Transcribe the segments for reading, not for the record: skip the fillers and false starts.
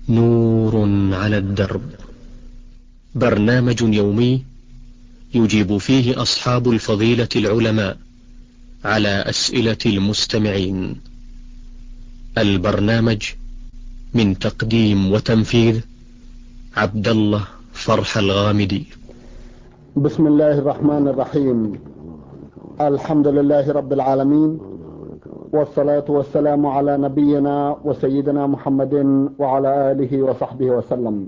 نور على الدرب، برنامج يومي يجيب فيه أصحاب الفضيلة العلماء على أسئلة المستمعين. البرنامج من تقديم وتنفيذ عبد الله فرح الغامدي. بسم الله الرحمن الرحيم. الحمد لله رب العالمين، والصلاة والسلام على نبينا وسيدنا محمد وعلى آله وصحبه وسلم.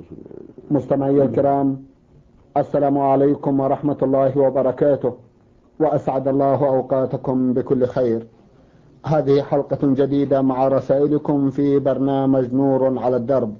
مستمعي الكرام، السلام عليكم ورحمة الله وبركاته، وأسعد الله أوقاتكم بكل خير. هذه حلقة جديدة مع رسائلكم في برنامج نور على الدرب.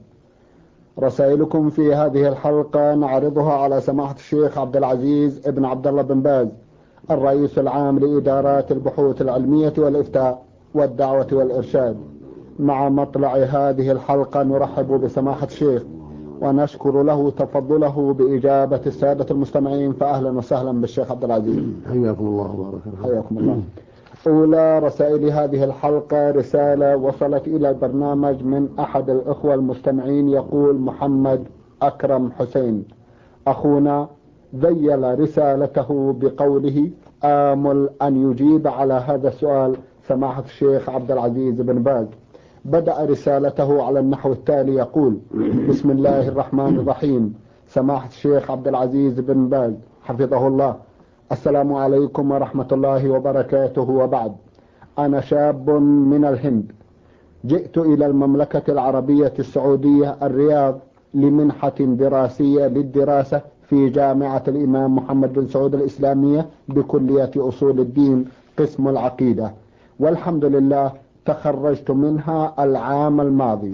رسائلكم في هذه الحلقة نعرضها على سماحة الشيخ عبد العزيز ابن عبد الله بن باز، الرئيس العام لإدارات البحوث العلمية والإفتاء والدعوة والإرشاد. مع مطلع هذه الحلقة نرحب بسماحة الشيخ ونشكر له تفضله بإجابة السادة المستمعين، فأهلا وسهلا بالشيخ عبد العزيز. حياكم الله وبارك فيكم. حياكم الله. أولى رسائل هذه الحلقة رسالة وصلت إلى البرنامج من أحد الإخوة المستمعين، يقول محمد أكرم حسين أخونا ذيل رسالته بقوله: آمل أن يجيب على هذا السؤال سماحة الشيخ عبد العزيز بن باز. بدأ رسالته على النحو التالي، يقول: بسم الله الرحمن الرحيم. سماحة الشيخ عبد العزيز بن باز حفظه الله، السلام عليكم ورحمة الله وبركاته، وبعد. أنا شاب من الهند، جئت إلى المملكة العربية السعودية الرياض لمنحة دراسية للدراسة في جامعة الإمام محمد بن سعود الإسلامية بكلية أصول الدين قسم العقيدة، والحمد لله تخرجت منها العام الماضي.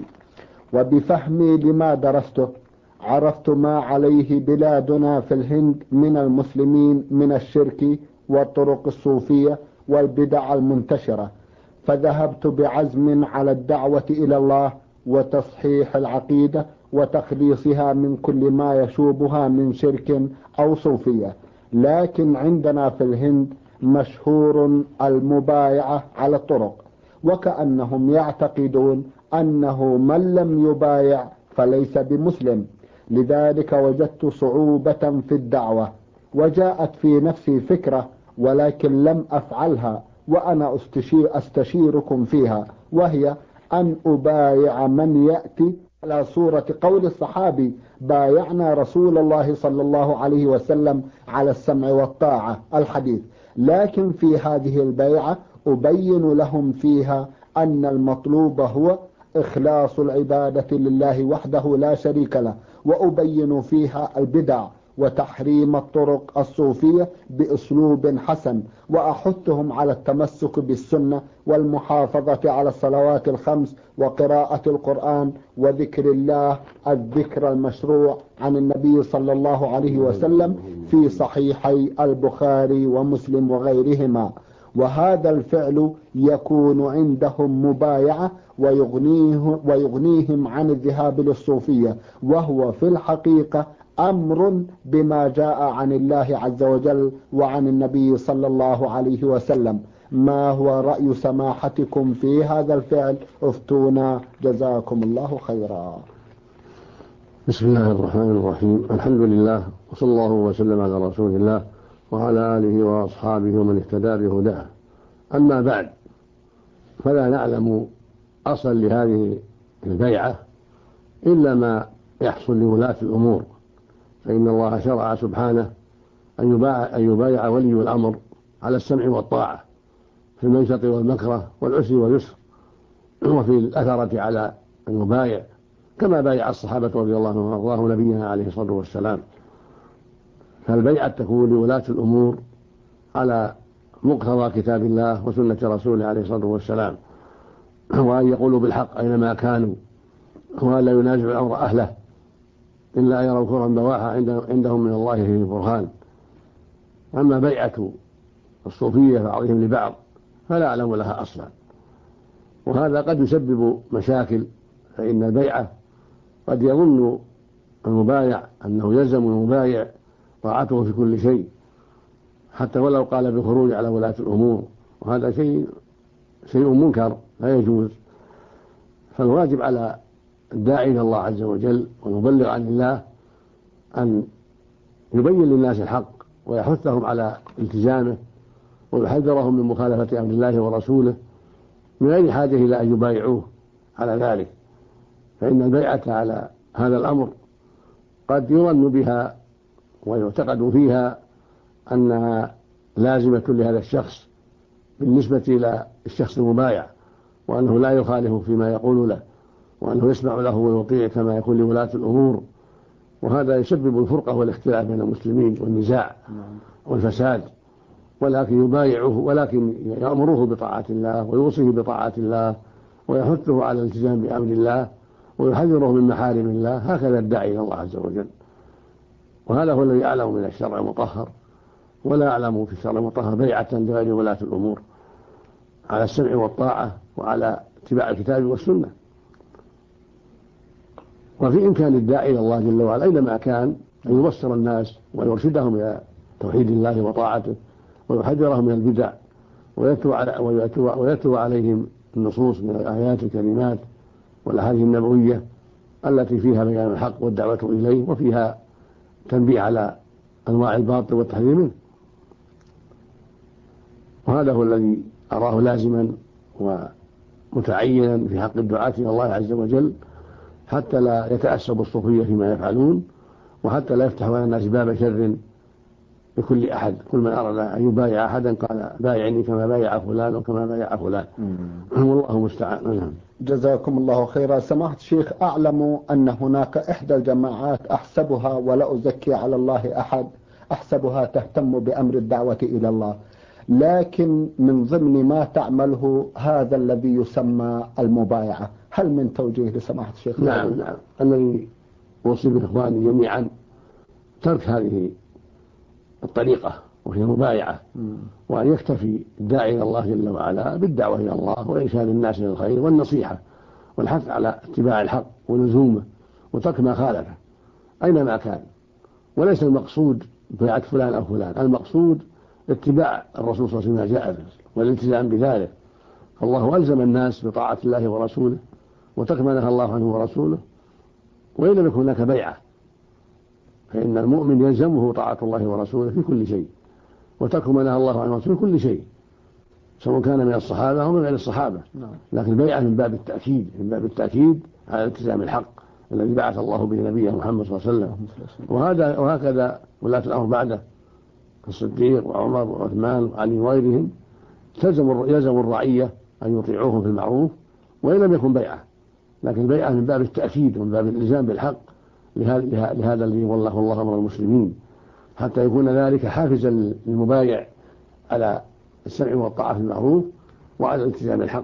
وبفهمي لما درسته عرفت ما عليه بلادنا في الهند من المسلمين من الشرك والطرق الصوفية والبدع المنتشرة، فذهبت بعزم على الدعوة إلى الله وتصحيح العقيدة وتخليصها من كل ما يشوبها من شرك أو صوفية. لكن عندنا في الهند مشهور المبايعة على الطرق، وكأنهم يعتقدون أنه من لم يبايع فليس بمسلم. لذلك وجدت صعوبة في الدعوة، وجاءت في نفسي فكرة ولكن لم أفعلها، وأنا أستشيركم فيها، وهي أن أبايع من يأتي على صورة قول الصحابي: بايعنا رسول الله صلى الله عليه وسلم على السمع والطاعة، الحديث. لكن في هذه البيعة أبين لهم فيها أن المطلوب هو إخلاص العبادة لله وحده لا شريك له، وأبين فيها البدع وتحريم الطرق الصوفية بأسلوب حسن، وأحثهم على التمسك بالسنة والمحافظة على الصلوات الخمس وقراءة القرآن وذكر الله الذكر المشروع عن النبي صلى الله عليه وسلم في صحيحي البخاري ومسلم وغيرهما. وهذا الفعل يكون عندهم مبايعة ويغنيهم عن الذهاب للصوفية، وهو في الحقيقة أمر بما جاء عن الله عز وجل وعن النبي صلى الله عليه وسلم. ما هو رأي سماحتكم في هذا الفعل؟ افتونا جزاكم الله خيرا. بسم الله الرحمن الرحيم. الحمد لله، وصلى الله وسلم على رسول الله وعلى آله وأصحابه ومن اهتدى بهداه. أما بعد، فلا نعلم أصلا لهذه البيعة إلا ما يحصل لولاة الأمور، فإن الله شرع سبحانه أن يبايع ولي الأمر على السمع والطاعة في المنشط والمكره والعسر واليسر، وفي الأثرة على أن يبايع كما بايع الصحابة رضي الله عنهم وأرضاهم نبينا عليه الصلاة والسلام. فالبيعة تكون لولاة الأمور على مقتضى كتاب الله وسنة رسوله عليه الصلاة والسلام، وأن يقولوا بالحق أينما كانوا، وأن لا ينازع الأمر أهله إلا أن يروا كفرا بواحا عندهم من الله فيه برهان. أما بيعة الصوفية بعضهم لبعض فلا أعلم لها أصلا، وهذا قد يسبب مشاكل، فإن البيعة قد يظن المبايع أنه يلزم المبايع طاعته في كل شيء حتى ولو قال بالخروج على ولاة الأمور، وهذا شيء منكر لا يجوز. فالواجب على الداعي إلى الله عز وجل والمبلغ عن الله أن يبين للناس الحق ويحثهم على التزامه ويحذرهم من مخالفة أمر الله ورسوله من غير حاجة إلى أن يبايعوه على ذلك، فإن البيعة على هذا الأمر قد يظن بها ويعتقد فيها أنها لازمة لهذا الشخص بالنسبة إلى الشخص المبايع، وأنه لا يخالف فيما يقول له، وأنه يسمع له ويطيع كما يقول لولاة الأمور، وهذا يسبب الفرقة والاختلاف بين المسلمين والنزاع والفساد. ولكن يبايعه، ولكن يأمره بطاعة الله ويوصيه بطاعة الله ويحثه على الالتزام بأمر الله ويحذره من محارم الله، هكذا الداعي إلى الله عز وجل. وهذا هو الذي يعلم من الشرع المطهر، ولا يعلم في الشرع المطهر بيعة لغير ولاة الأمور على السمع والطاعة وعلى اتباع الكتاب والسنة. وفي إمكان الداعي إلى الله جل وعلا أينما كان أن يبصر الناس ويرشدهم إلى توحيد الله وطاعته ويحذرهم من البدع ويتلو عليهم النصوص من الآيات الكريمات والأحاديث النبوية التي فيها بيان الحق والدعوة إليه وفيها تنبيه على أنواع الباطل والتحذير منه. وهذا هو الذي أراه لازما ومتعينا في حق الدعاة إلى الله عز وجل، حتى لا يتأسب الصوفية فيما يفعلون، وحتى لا يفتحوا على الناس باب شر لكل أحد. كل من أراد أن يبايع أحدا قال بايعني كما بايع فلان وكما بايع فلان. والله مستعان. جزاكم الله خيرا. سماحة الشيخ، أعلم أن هناك إحدى الجماعات أحسبها ولا أزكي على الله أحد، أحسبها تهتم بأمر الدعوة إلى الله، لكن من ضمن ما تعمله هذا الذي يسمى المبايعة. هل من توجيه لسماحة الشيخ؟ نعم. الذي أوصي بالإخوان جميعا ترك هذه الطريقة وهي المبايعة، وأن يكتفي الداعي إلى الله جل وعلا بالدعوة إلى الله وإرشاد الناس إلى الخير والنصيحة والحث على اتباع الحق ولزومه وترك ما خالفه أينما كان. وليس المقصود بيعة فلان أو فلان، المقصود اتباع الرسول صلى الله عليه وسلم جاء به والالتزام بذلك. فالله ألزم الناس بطاعة الله ورسوله وترك ما نهى الله عنه ورسوله، وإن لم يكن هناك بيعة، فإن المؤمن يلزمه طاعة الله ورسوله في كل شيء وترك ما نهى الله عنه ورسوله في كل شيء، سواء كان من الصحابة أو من غير الصحابة. لكن البيعة من باب التأكيد، من باب التأكيد على التزام الحق الذي بعث الله به نبيه محمد صلى الله عليه وسلم. وهكذا ولاة الأمر بعده الصديق وعمر وعثمان وعلي وغيرهم يلزم الرعية أن يطيعوهم في المعروف وإن لم يكن بيعة. لكن البيعة من باب التأكيد ومن باب الإلزام بالحق لهذا الذي والله الله أمر المسلمين، حتى يكون ذلك حافزا للمبايع على السمع والطاعة في المعروف وعلى الالتزام الحق.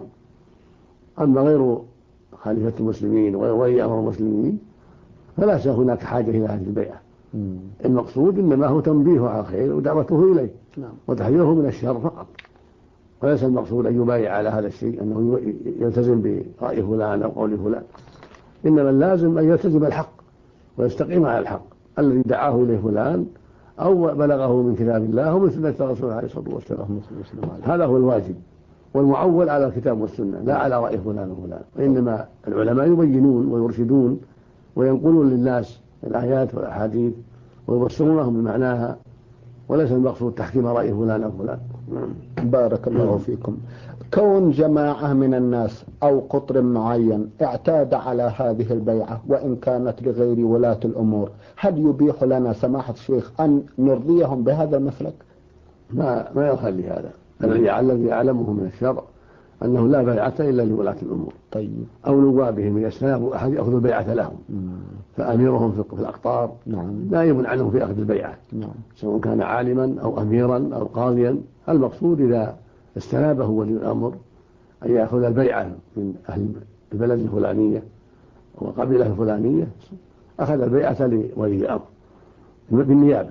أما غير خليفة المسلمين وغير ولي أمر المسلمين فلا هناك حاجة إلى هذه البيعة. المقصود إنما هو تنبيهه على الخير ودعوته إليه وتحذيره من الشر فقط، وليس المقصود أن يبايع على هذا الشيء أنه يلتزم برأي فلان أو قول فلان. إنما اللازم أن يلتزم الحق ويستقيم على الحق الذي دعاه إليه فلان أو بلغه من كتاب الله أو من سنة رسوله عليه الصلاة والسلام. هذا هو الواجب والمعول على الكتاب والسنة، لا على رأي فلان وفلان. وإنما العلماء يبينون ويرشدون وينقلون للناس الآيات والأحاديث ويبصرونهم بمعناها، وليس المقصود تحكيم رأي فلان أو فلان. بارك الله فيكم. كون جماعة من الناس أو قطر معين اعتاد على هذه البيعة وإن كانت لغير ولاة الأمور، هل يبيح لنا سماحة الشيخ أن نرضيهم بهذا المسلك؟ ما يخلي هذا. الذي يعلمه من الشرع أنه لا بيعة إلا لولاة الأمور. طيب. أو نوابهم من السلام أحد يأخذ البيعة لهم. فأميرهم في الأقطار نائب عنهم في أخذ البيعة. سواء كان عالما أو أميرا أو قاضيا. المقصود إذا استنابه ولي الأمر أن يأخذ البيعة من أهل البلد الفلانية وقبيلة الفلانية، أخذ البيعة لولي الأمر بالنيابة.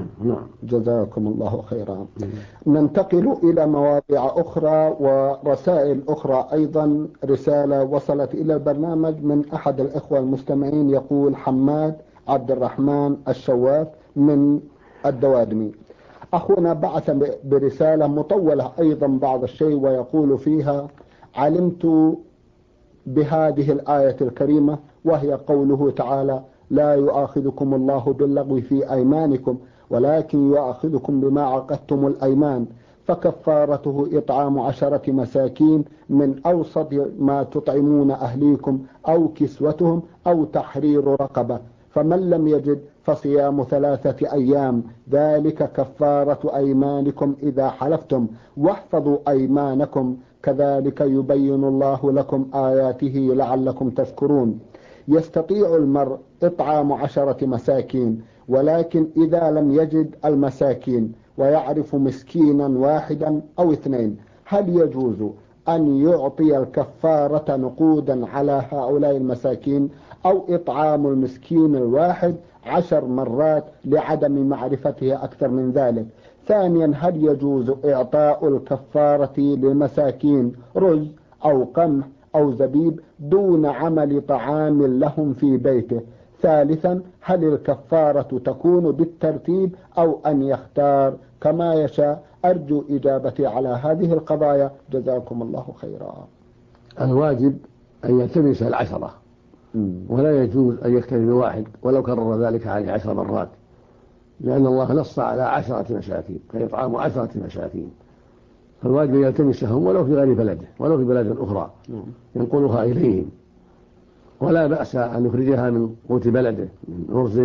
جزاكم الله خيرا. ننتقل إلى مواضيع أخرى ورسائل أخرى. أيضا رسالة وصلت إلى البرنامج من أحد الإخوة المستمعين، يقول حماد عبد الرحمن الشواف من الدوادمي: أخونا بعث برسالة مطولة أيضا بعض الشيء، ويقول فيها: علمت بهذه الآية الكريمة وهي قوله تعالى: لا يؤاخذكم الله باللغو في أيمانكم ولكن يؤاخذكم بما عقدتم الأيمان، فكفارته إطعام 10 مساكين من أوسط ما تطعمون أهليكم أو كسوتهم أو تحرير رقبة، فمن لم يجد فصيام 3 أيام، ذلك كفارة أيمانكم إذا حلفتم، واحفظوا أيمانكم، كذلك يبين الله لكم آياته لعلكم تشكرون. يستطيع المرء إطعام 10 مساكين، ولكن إذا لم يجد المساكين ويعرف مسكينا واحدا أو 2، هل يجوز أن يعطي الكفارة نقودا على هؤلاء المساكين، أو إطعام المسكين الواحد 10 مرات لعدم معرفته أكثر من ذلك؟ ثانيا، هل يجوز إعطاء الكفارة للمساكين رز أو قمح أو زبيب دون عمل طعام لهم في بيته؟ ثالثا، هل الكفارة تكون بالترتيب أو أن يختار كما يشاء؟ أرجو إجابتي على هذه القضايا، جزاكم الله خيرا. الواجب أن يلتمس 10، ولا يجوز أن يكتفي بواحد ولو كرر ذلك عليه 10 مرات، لأن الله نص على 10 مساكين، فيطعام 10 مساكين، فالواجب يلتمسهم ولو في غير بلده، ولو في بلد أخرى ينقلها إليهم، ولا بأس أن يخرجها من قوت بلده من أرز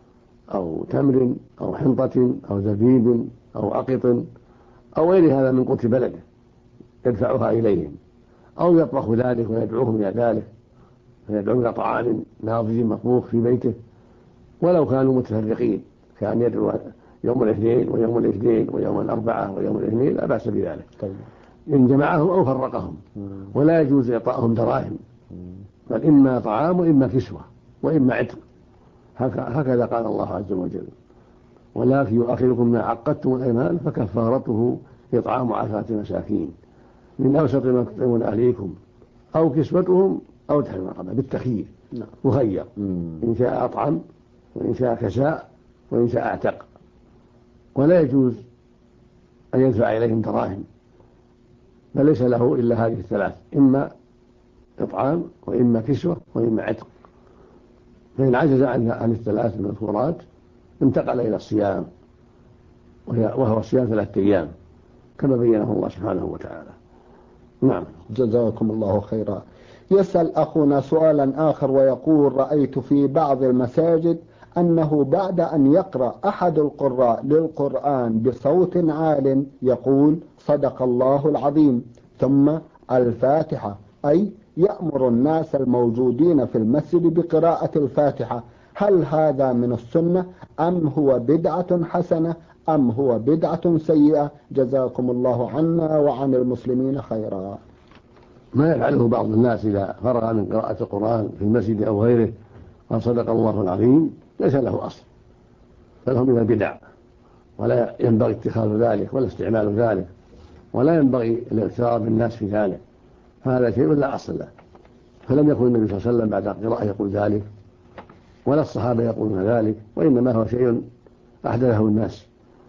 أو تمر أو حنطة أو زبيب أو عقط أو غير هذا من قوت بلده يدفعها إليهم، أو يطبخ ذلك ويدعوهم إلى ذلك، فيدعو إلى طعام ناضج مطبوخ في بيته ولو كانوا متفرقين، كان يدعو يوم الاثنين ويوم الاثنين ويوم الأربعة ويوم الاثنين، لا بأس بذلك إن جمعهم أو فرقهم. ولا يجوز إعطائهم دراهم، بل إما طعام وإما كسوة وإما عتق، هكذا قال الله عز وجل: ولكن يؤاخذكم ما عقدتم الأيمان فكفارته إطعام 10 مساكين من أوسط ما تطعمون أهليكم أو كسوتهم أو تحرير رقبة، بالتخيير مخير، إن شاء أطعم وإن شاء كساء وإن شاء أعتق. ولا يجوز أن يدفع إليهم دراهم، بل ليس له إلا هذه 3، إما إطعام وإما كسوة وإما عتق. فإن عجز عن ال3 المذكورات انتقل إلى الصيام، وهو الصيام 3 أيام كما بينه الله سبحانه وتعالى. نعم، جزاكم الله خيرا. يسأل أخونا سؤالا آخر ويقول: رأيت في بعض المساجد أنه بعد أن يقرأ أحد القراء للقرآن بصوت عال يقول: صدق الله العظيم، ثم الفاتحة، أي يأمر الناس الموجودين في المسجد بقراءة الفاتحة. هل هذا من السنة أم هو بدعة حسنة أم هو بدعة سيئة؟ جزاكم الله عنا وعن المسلمين خيرا. ما يفعله بعض الناس إذا فرغ من قراءة القرآن في المسجد أو غيره قال صدق الله العظيم ليس له أصل، فله من البدع، ولا ينبغي اتخاذ ذلك ولا استعمال ذلك، ولا ينبغي الاغترار بالناس في ذلك، فهذا شيء لا أصل له. فلم يكن النبي صلى الله عليه وسلم بعد القراءة يقول ذلك، ولا الصحابة يقولون ذلك، وإنما هو شيء أحدثه الناس،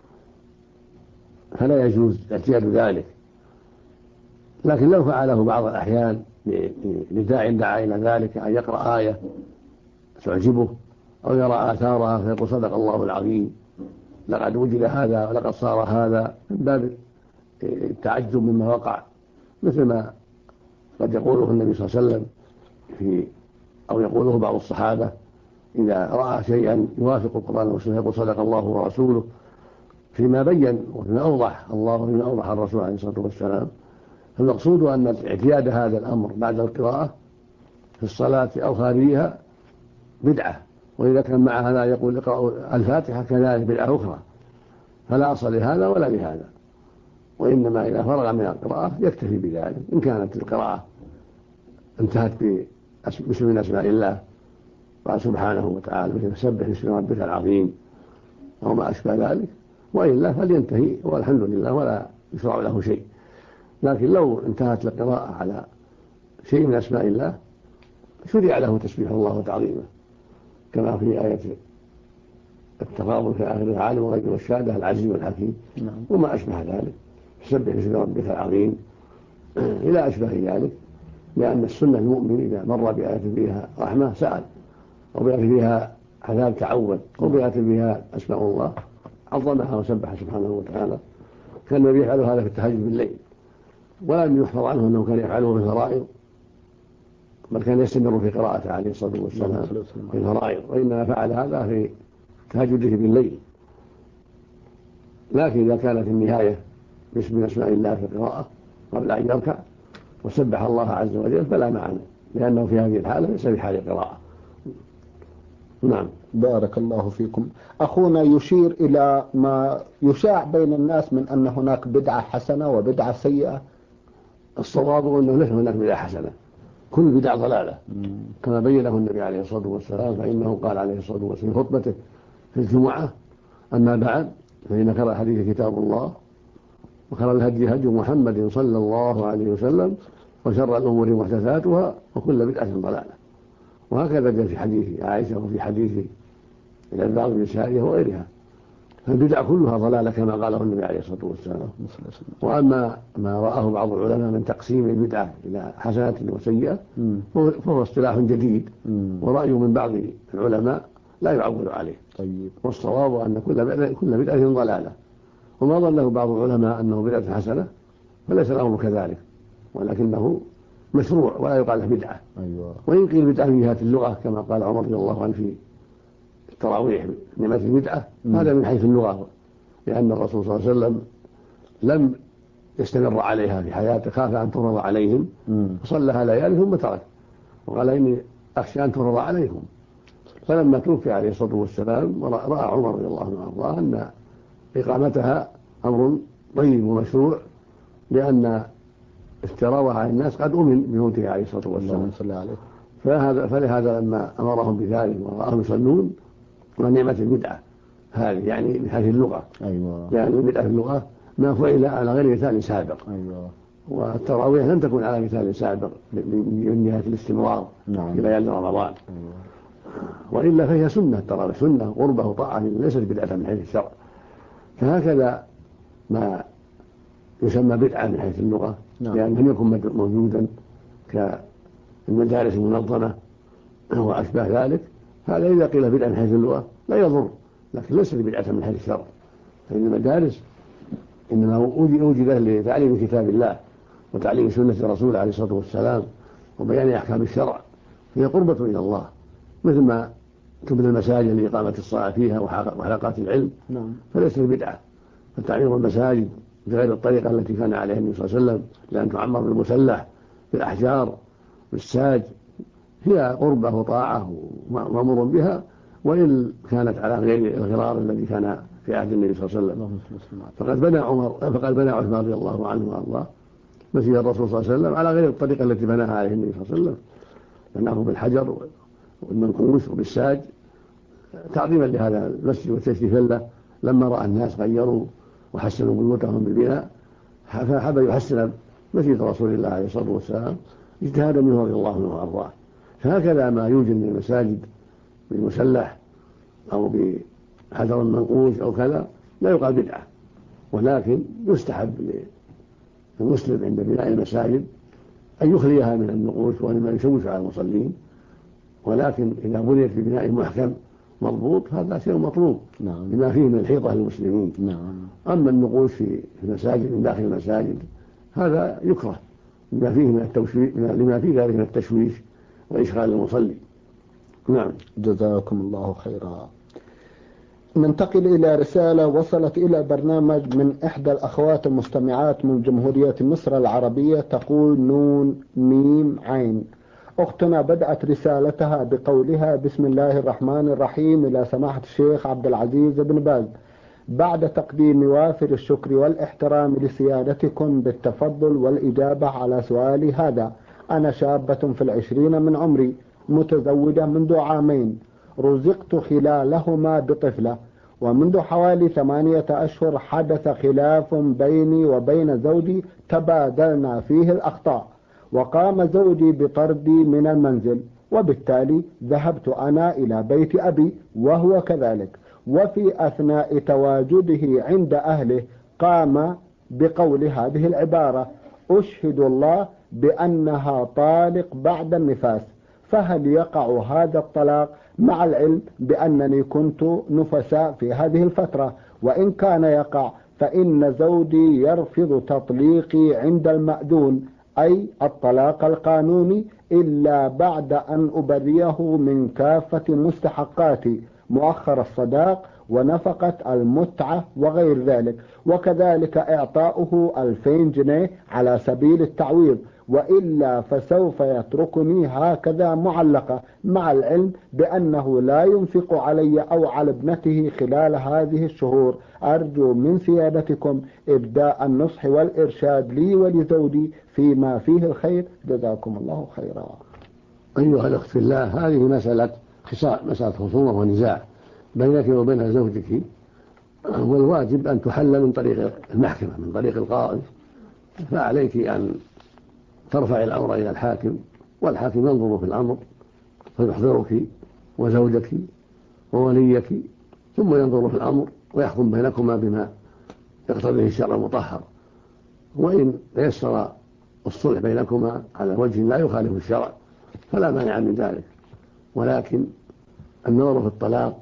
فلا يجوز اعتياد ذلك. لكن لو فعله بعض الأحيان لداع دعا إلى ذلك، أن يقرأ آية تعجبه أو يرى آثارها فيقول صدق الله العظيم، لقد وجد هذا ولقد صار هذا، من باب التعجب مما وقع، مثل ما قد يقوله النبي صلى الله عليه وسلم أو يقوله بعض الصحابة إذا رأى شيئا يوافق القرآن والسنة يقول صدق الله ورسوله، فيما بين وفيما أوضح الله وفيما أوضح الرسول عليه الصلاة والسلام. فالمقصود أن اعتياد هذا الأمر بعد القراءة في الصلاة أو خارجها بدعة، وإذا كان مع هذا يقول اقرأوا الفاتحة كذلك بدعة أخرى، فلا أصل لهذا ولا لهذا، وإنما إذا فرغ من القراءة يكتفي بذلك. إن كانت القراءة انتهت باسم من أسماء الله قال سبحانه وتعالى مثل سبح باسم ربك العظيم أو ما أشبه ذلك، وإلا فلينتهي والحمد لله ولا يشرع له شيء. لكن لو انتهت القراءة على شيء من أسماء الله شرع له تسبيح الله وتعظيمه، كما في آية التفاضل في آخر العالم والغيب والشهادة العزيز والحكيم وما أشبه ذلك، سبح باسم ربك العظيم إلى أشبه ذلك. لأن السنة المؤمن إذا مر بآية فيها رحمة سأل، وبآية فيها عذاب تعود، وبآية فيها أسماء الله عظمها وسبح سبحانه وتعالى. كان النبي يفعل هذا في التهجد بالليل، ولم يحفظ عنه أنه كان يفعله في الفرائض، بل كان يستمر في قراءته عليه الصلاة والسلام في الفرائض، وإنما فعل هذا في تهجده بالليل. لكن إذا كانت النهاية باسم أسماء الله في القراءة قبل أن يركع وسبح الله عز وجل فلا معنى، لأنه في هذه الحالة ليس بحال قراءة. نعم. بارك الله فيكم. أخونا يشير إلى ما يشاع بين الناس من أن هناك بدعة حسنة وبدعة سيئة. الصواب أنه ليس هناك بدعة حسنة، كل بدعة ضلالة كما بينه النبي عليه الصلاة والسلام، فإنه قال عليه الصلاة والسلام في خطبته في الجمعة: أما بعد فإن خير الحديث كتاب الله، وخير الهدي هدي محمد صلى الله عليه وسلم، وشر الأمور محدثاتها، وكل بدعة ضلالة. وهكذا جاء في حديث عائشة وفي حديث العباد بن سارية وغيرها، فالبدع كلها ضلالة كما قاله النبي عليه الصلاة والسلام. وأما ما رآه بعض العلماء من تقسيم البدعة إلى حسنة وسيئة فهو اصطلاح جديد، ورأي من بعض العلماء لا يعول عليه. طيب. والصواب أن كل بدعة ضلالة، وما ظنه بعض العلماء أنه بدعة حسنة فليس الأمر كذلك، ولكنه مشروع ولا يقال له بدعة. أيوة. وإن قيل بدعة من جهة اللغة كما قال عمر رضي الله عنه في التراويح نعمة البدعة، هذا من حيث اللغة، لأن الرسول صلى الله عليه وسلم لم يستمر عليها في حياته، خاف أن تفرض عليهم فصلىها ليالي ثم ترك، وقال إني أخشى أن تفرض عليكم. فلما توفي عليه الصلاة والسلام رأى عمر رضي الله عنه وأرضاه أن إقامتها أمر طيب ومشروع، لأن افتراءها على الناس قد أمن بموته عليه الصلاة والسلام. فلهذا لما أمرهم بذلك ورآهم يصلون ونعمة البدعة هذه، يعني من حيث اللغة. أيوة. يعني البدعة في اللغة ما فعل على غير مثال سابق. أيوة. والتراويح لم تكن على مثال سابق من جهة الاستمرار في ليالي رمضان. أيوة. وإلا فهي سنة، التراويح سنة قربة وطاعة، ليست بدعة من حيث الشرع. فهكذا ما يسمى بدعة من حيث اللغة لأن لم يكن موجودا كالمدارس المنظمة وأشباه ذلك، هذا إذا قيل بدعة من حيث اللغة لا يضر، لكن ليست بدعة من حيث الشرع، فإن المدارس إنما وجدت لتعليم كتاب الله وتعليم سنة الرسول عليه الصلاة والسلام وبيان أحكام الشرع، هي قربة إلى الله، مثل ما تبنى المساجد لإقامة الصلاة فيها وحلقات العلم. فليست بدعة. فتعمير المساجد بغير الطريقة التي كان عليها النبي صلى الله عليه وسلم، لأن تعمر بالمسلح بالأحجار بالساج، هي قربة وطاعة ومأمور بها، وإن كانت على غير الغرار الذي كان في عهد النبي صلى الله عليه وسلم. فقد بنى عثمان رضي الله عنه وارضاه مسجد الرسول صلى الله عليه وسلم على غير الطريقة التي بناها عليه النبي صلى الله عليه وسلم، بناه بالحجر والمنقوش وبالساج تعظيما لهذا المسجد وتشريفا له. لما رأى الناس غيروا وحسنوا بيوتهم بالبناء فحب يحسن مسجد رسول الله عليه الصلاة والسلام اجتهادا منه رضي الله عنه وارضاه. فهكذا ما يوجد من المساجد بالمسلح أو بحجر منقوش أو كذا لا يقال بدعة، ولكن يستحب للمسلم عند بناء المساجد أن يخليها من النقوش ومما يشوش على المصلين، ولكن إذا بنيت ببناء محكم مضبوط هذا شيء مطلوب بما فيه من الحيطة للمسلمين. أما النقوش في المساجد من داخل المساجد هذا يكره لما فيه ذلك من التشويش وإشغال المصلي. نعم. جزاكم الله خيرا. ننتقل إلى رسالة وصلت إلى برنامج من إحدى الأخوات المستمعات من جمهورية مصر العربية، تقول نون ميم عين. أختنا بدأت رسالتها بقولها: بسم الله الرحمن الرحيم، إلى سماحة الشيخ عبد العزيز بن باز، بعد تقديم وافر الشكر والاحترام لسيادتكم بالتفضل والإجابة على سؤالي هذا. أنا شابة في 20 من عمري، متزوجة منذ عامين، رزقت خلالهما بطفلة، ومنذ حوالي 8 أشهر حدث خلاف بيني وبين زوجي تبادلنا فيه الأخطاء، وقام زوجي بطردي من المنزل، وبالتالي ذهبت أنا إلى بيت أبي وهو كذلك. وفي أثناء تواجده عند أهله قام بقول هذه العبارة: أشهد الله بأنها طالق بعد النفاس، فهل يقع هذا الطلاق مع العلم بأنني كنت نفساء في هذه الفترة؟ وإن كان يقع فإن زوجي يرفض تطليقي عند المأذون، أي الطلاق القانوني، إلا بعد أن أبريه من كافة مستحقاتي، مؤخر الصداق ونفقة المتعة وغير ذلك، وكذلك إعطاؤه 2000 جنيه على سبيل التعويض، وإلا فسوف يتركني هكذا معلقة، مع العلم بأنه لا ينفق علي أو على ابنته خلال هذه الشهور. أرجو من سيادتكم إبداء النصح والإرشاد لي ولزوجي فيما فيه الخير، جزاكم الله خيرا. أيها الأخت في الله، هذه مسألة خصومة ونزاع بينك وبين زوجك، والواجب أن تحل من طريق المحكمة، من طريق القاضي، فعليك أن ترفع الأمر إلى الحاكم، والحاكم ينظر في الأمر فيحضرك وزوجك ووليك، ثم ينظر في الأمر ويحكم بينكما بما يقتضيه الشرع المطهر. وإن تيسر الصلح بينكما على وجه لا يخالف الشرع فلا مانع من ذلك، ولكن النظر في الطلاق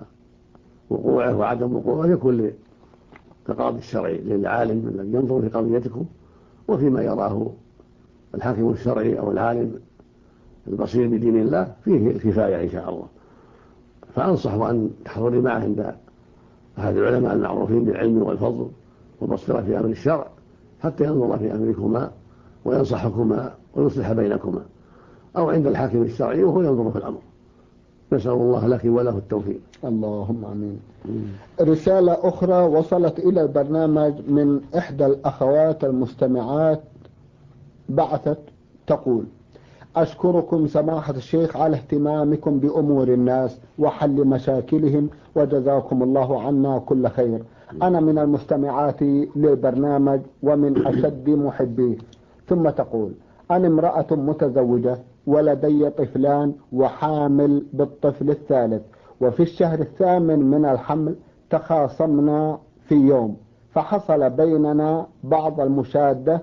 ووقوعه وعدم وقوعه يكون للقاضي الشرعي، للعالم الذي ينظر في قضيتكم، وفيما يراه الحاكم الشرعي أو العالم البصير بدين الله فيه الكفاية إن شاء الله. فأنصح أن تحضري معه عند أحد العلماء المعروفين بالعلم والفضل والبصيرة في أمر الشرع، حتى ينظر في أمركما وينصحكما ويصلح بينكما، أو عند الحاكم الشرعي وهو ينظر في الأمر. نسأل الله لك وله التوفيق. اللهم آمين. رسالة أخرى وصلت إلى البرنامج من إحدى الأخوات المستمعات، بعثت تقول: أشكركم سماحة الشيخ على اهتمامكم بأمور الناس وحل مشاكلهم، وجزاكم الله عنا كل خير. أنا من المستمعات للبرنامج ومن أشد محبيه. ثم تقول: أنا امرأة متزوجة ولدي طفلان وحامل بالطفل الثالث، وفي الشهر الثامن من الحمل تخاصمنا في يوم، فحصل بيننا بعض المشادة،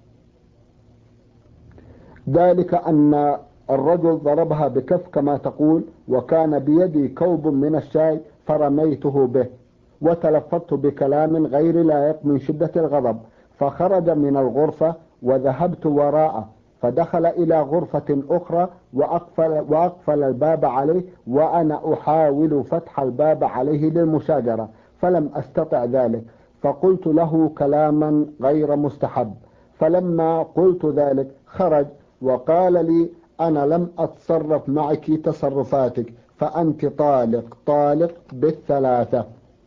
ذلك أن الرجل ضربها بكف كما تقول، وكان بيدي كوب من الشاي فرميته به، وتلفظت بكلام غير لائق من شدة الغضب، فخرج من الغرفة وذهبت وراءه، فدخل إلى غرفة أخرى وأقفل الباب عليه، وأنا أحاول فتح الباب عليه للمشاجرة فلم أستطع ذلك، فقلت له كلاما غير مستحب، فلما قلت ذلك خرج وقال لي: أنا لم أتصرف معك تصرفاتك، فأنت طالق بالثلاثة.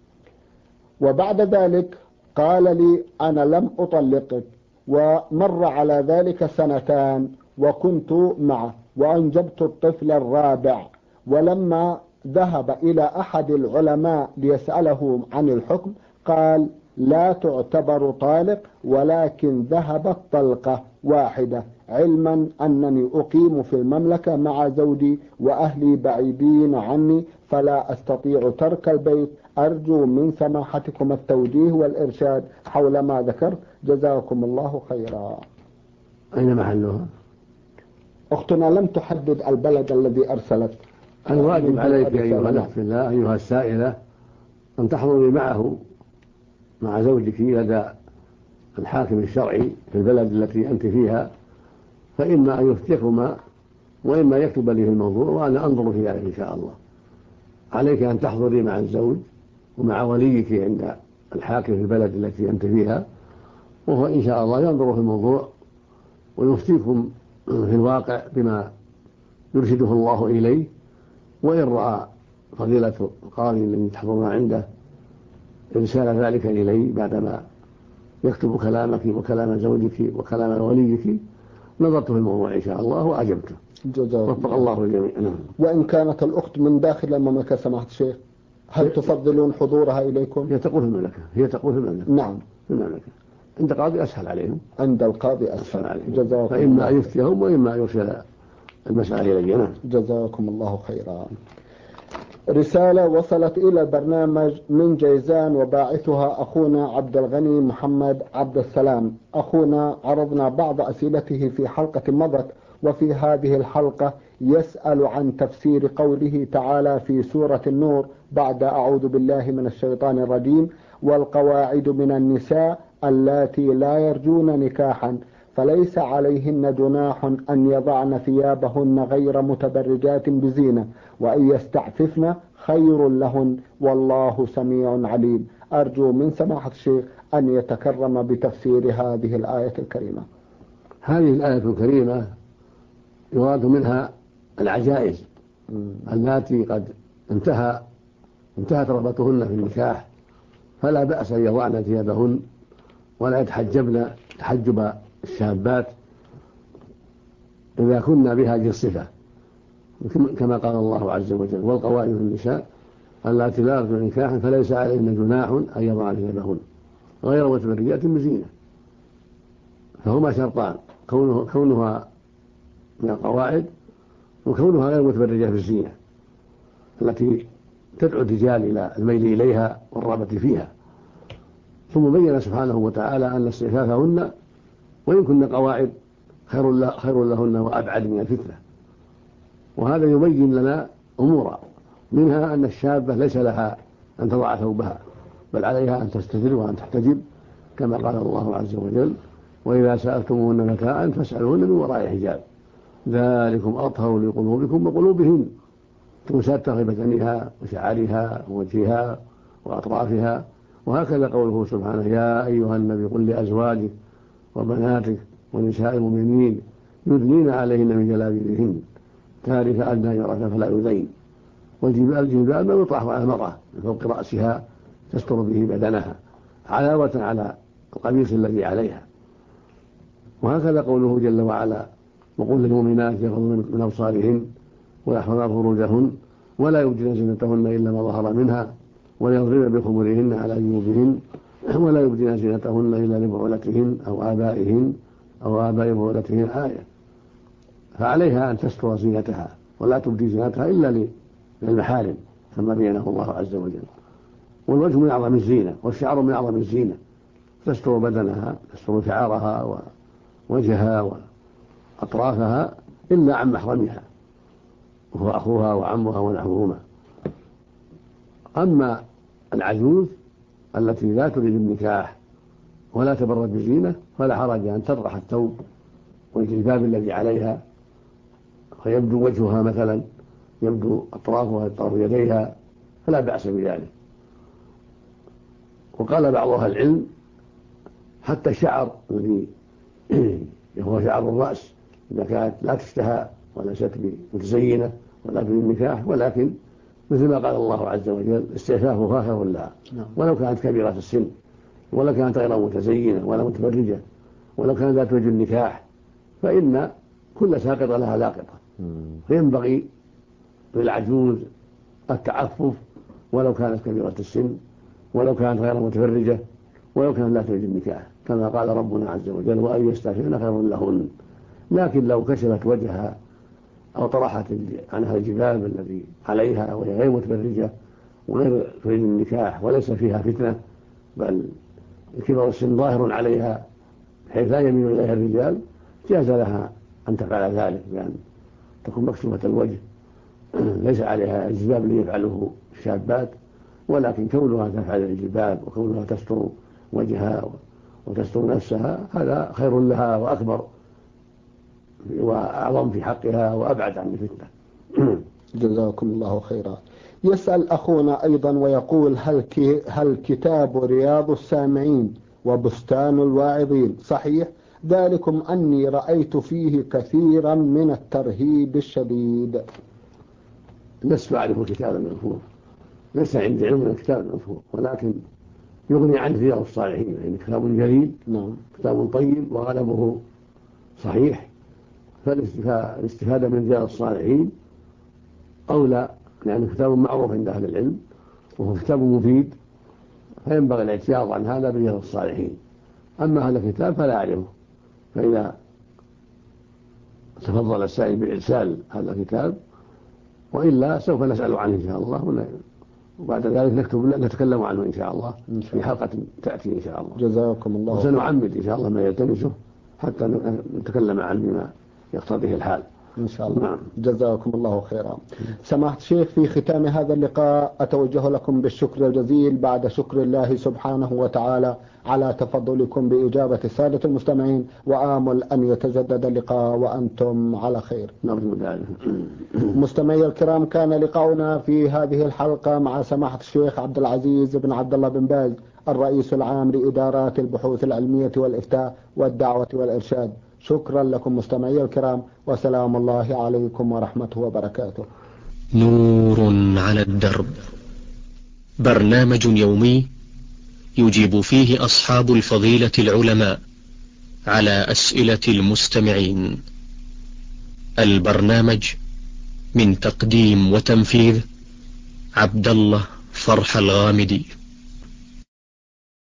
وبعد ذلك قال لي: أنا لم أطلقك، ومر على ذلك 2 وكنت معه وأنجبت الطفل الرابع. ولما ذهب إلى أحد العلماء ليسأله عن الحكم قال: لا تعتبر طالق، ولكن ذهبت طلقة واحدة، علما أنني أقيم في المملكة مع زوجي وأهلي بعيدين عني فلا أستطيع ترك البيت. أرجو من سماحتكم التوجيه والإرشاد حول ما ذكرت، جزاكم الله خيرا. أين محلها؟ أختنا لم تحدد البلد الذي أرسلت. الواجب عليك أيها الأخت في الله، أيها السائلة، أن تحضري معه مع زوجك لدى الحاكم الشرعي في البلد التي أنت فيها، فإما أن يفتيكما وإما يكتب لي الموضوع وأنا أنظر في ذلك إن شاء الله. عليك أن تحضري مع الزوج ومع وليك عند الحاكم في البلد التي أنت فيها، وهو إن شاء الله ينظر في الموضوع ويفتيكم في الواقع بما يرشده الله إليه. وإن رأى فضيلة القاضي الذي تحضرنا عنده إرسال ذلك إليه بعدما يكتب كلامك وكلام زوجك وكلام وليك، نظرت في الموضوع إن شاء الله وأجبته. وفق الله الجميع. وإن كانت الأخت من داخل المملكة سماحة الشيخ، هل تفضلون حضورها إليكم؟ هي تقول في المملكة. نعم، في المملكة عند قاضي أسهل عليهم. عند القاضي أسهل عليهم. جزاكم فإما يفتيهم وإما يرسل المسألة إلينا. جزاكم الله خيرا. رسالة وصلت إلى البرنامج من جيزان وباعثها أخونا عبد الغني محمد عبد السلام. أخونا عرضنا بعض أسئلته في حلقة مضت، وفي هذه الحلقة يسأل عن تفسير قوله تعالى في سورة النور بعد أعوذ بالله من الشيطان الرجيم: والقواعد من النساء اللاتي لا يرجون نكاحا فليس عليهن جناح أن يضعن ثيابهن غير متبرجات بزينة وأن يستعففن خير لهن والله سميع عليم. أرجو من سماحة الشيخ أن يتكرم بتفسير هذه الآية الكريمة. هذه الآية الكريمة يراد منها العجائز اللاتي قد انتهت رغبتهن في النكاح، فلا بأس أن يضعن ثيابهن ولا يتحجبن تحجب الشابات إذا كنا بهذه الصفة، كما قال الله عز وجل: والقواعد من النساء اللاتي لا يرجون نكاحا فليس عليهن جناح أن يضعن ثيابهن غير متبرجات بزينة. فهما شرطان: كونها من القواعد، وكونها غير متبرجة بالزينة التي تدعو الرجال إلى الميل إليها والرغبة فيها. ثم بين سبحانه وتعالى أن استعفافهن وإن كن قواعد خير لهن وأبعد من الفتنة. وهذا يبين لنا أمورا، منها أن الشابة ليس لها أن تضع ثوبها، بل عليها أن تستتر وأن تحتجب، كما قال الله عز وجل: وإذا سألتموهن متاعا فاسألوهن من وراء حجاب ذلكم أطهر لقلوبكم وقلوبهن. تستر بدنها وشعرها ووجهها وأطرافها. وهكذا قوله سبحانه: يا أيها النبي قل لأزواجك وبناتك ونساء المؤمنين يدنين عليهن من جلابيبهن ذلك أدنى يعرفن فلا يؤذين. والجلباب ما يطرح على المرأة من فوق رأسها تستر به بدنها علاوة على القميص الذي عليها. وهكذا قوله جل وعلا: وقل للمؤمنات يغضضن من أبصارهن ويحفظن فروجهن ولا يبدين زينتهن إلا ما ظهر منها وليضربن بخمرهن على جيوبهن ولا يبدين زينتهن إلا لبعولتهن أو آبائهن أو آباء بعولتهن. آية. فعليها أن تستر زينتها ولا تبدي زينتها إلا للمحارم كما بينه الله عز وجل. والوجه من أعظم الزينة والشعر من أعظم الزينة، تستر بدنها، تستر شعرها ووجهها وأطرافها إلا عن محرمها وهو أخوها وعمها ونحوهما. أما العجوز التي لا تريد النكاح ولا تبرد بزينة فلا حرج أن تطرح الثوب والجلباب الذي عليها فيبدو وجهها مثلا، يبدو أطرافها أطراف يديها، فلا بأس بذلك. وقال بعض أهل العلم حتى الشعر الذي هو شعر الرأس إذا كانت لا تشتهى وليست متزينة ولا تريد النكاح، ولكن مثل ما قال الله عز وجل: استعفافها خير لها، ولو كانت كبيرة السن، ولو كانت غير متزينة ولا متبرجة، ولو كانت لا تريد النكاح، فإن كل ساقطة لها لاقطة. فينبغي للعجوز التعفف ولو كانت كبيرة السن، ولو كانت غير متبرجة، ولو كانت لا تريد النكاح، كما قال ربنا عز وجل: وأن يستعففن خير لهن. لكن لو كشفت وجهها أو طرحت عنها الجباب الذي عليها وهي غير متبرجة وغير تريد النكاح وليس فيها فتنة، بل كبر السن ظاهر عليها بحيث لا يميل إليها الرجال، جاز لها أن تفعل ذلك بأن تكون مكشوفة الوجه ليس عليها الجباب اللي يفعله الشابات، ولكن كونها تفعل الجباب وكونها تستر وجهها وتستر نفسها هذا خير لها وأكبر وأعظم في حقها وأبعد عن الفتنة. جزاكم الله خيرا. يسأل أخونا أيضا ويقول: هل كتاب رياض السامعين وبستان الواعظين صحيح؟ ذلكم أني رأيت فيه كثيرا من الترهيب الشديد. لست أعرف كتابا مذكور، ليس عندي علم من الكتاب المذكور، ولكن يغني عن رياض الصالحين، يعني كتاب جليل، كتاب طيب وغلبه صحيح، فالاستفادة من رياض الصالحين أولى، لأنه كتاب معروف عند أهل العلم وهو كتاب مفيد، فينبغي الاعتياض عن هذا برياض الصالحين. أما هذا الكتاب فلا أعرفه، فإذا تفضل السائل بإرسال هذا الكتاب وإلا سوف نسأل عنه إن شاء الله، وبعد ذلك نتكلم عنه إن شاء الله في حلقة تأتي إن شاء الله. جزاكم الله. وسنعمد إن شاء الله ما يلتمسه حتى نتكلم عنه بما يقتضيه الحال إن شاء الله. نعم. جزاكم الله خيرا. سماحة الشيخ، في ختام هذا اللقاء أتوجه لكم بالشكر الجزيل بعد شكر الله سبحانه وتعالى على تفضلكم بإجابة السادة المستمعين، وآمل أن يتجدد اللقاء وأنتم على خير. مستمعي الكرام، كان لقاؤنا في هذه الحلقة مع سماحة الشيخ عبد العزيز بن عبد الله بن باز، الرئيس العام لإدارات البحوث العلمية والإفتاء والدعوة والإرشاد. شكرا لكم مستمعي الكرام، وسلام الله عليكم ورحمته وبركاته. نور على الدرب، برنامج يومي يجيب فيه أصحاب الفضيلة العلماء على أسئلة المستمعين. البرنامج من تقديم وتنفيذ عبد الله فرح الغامدي.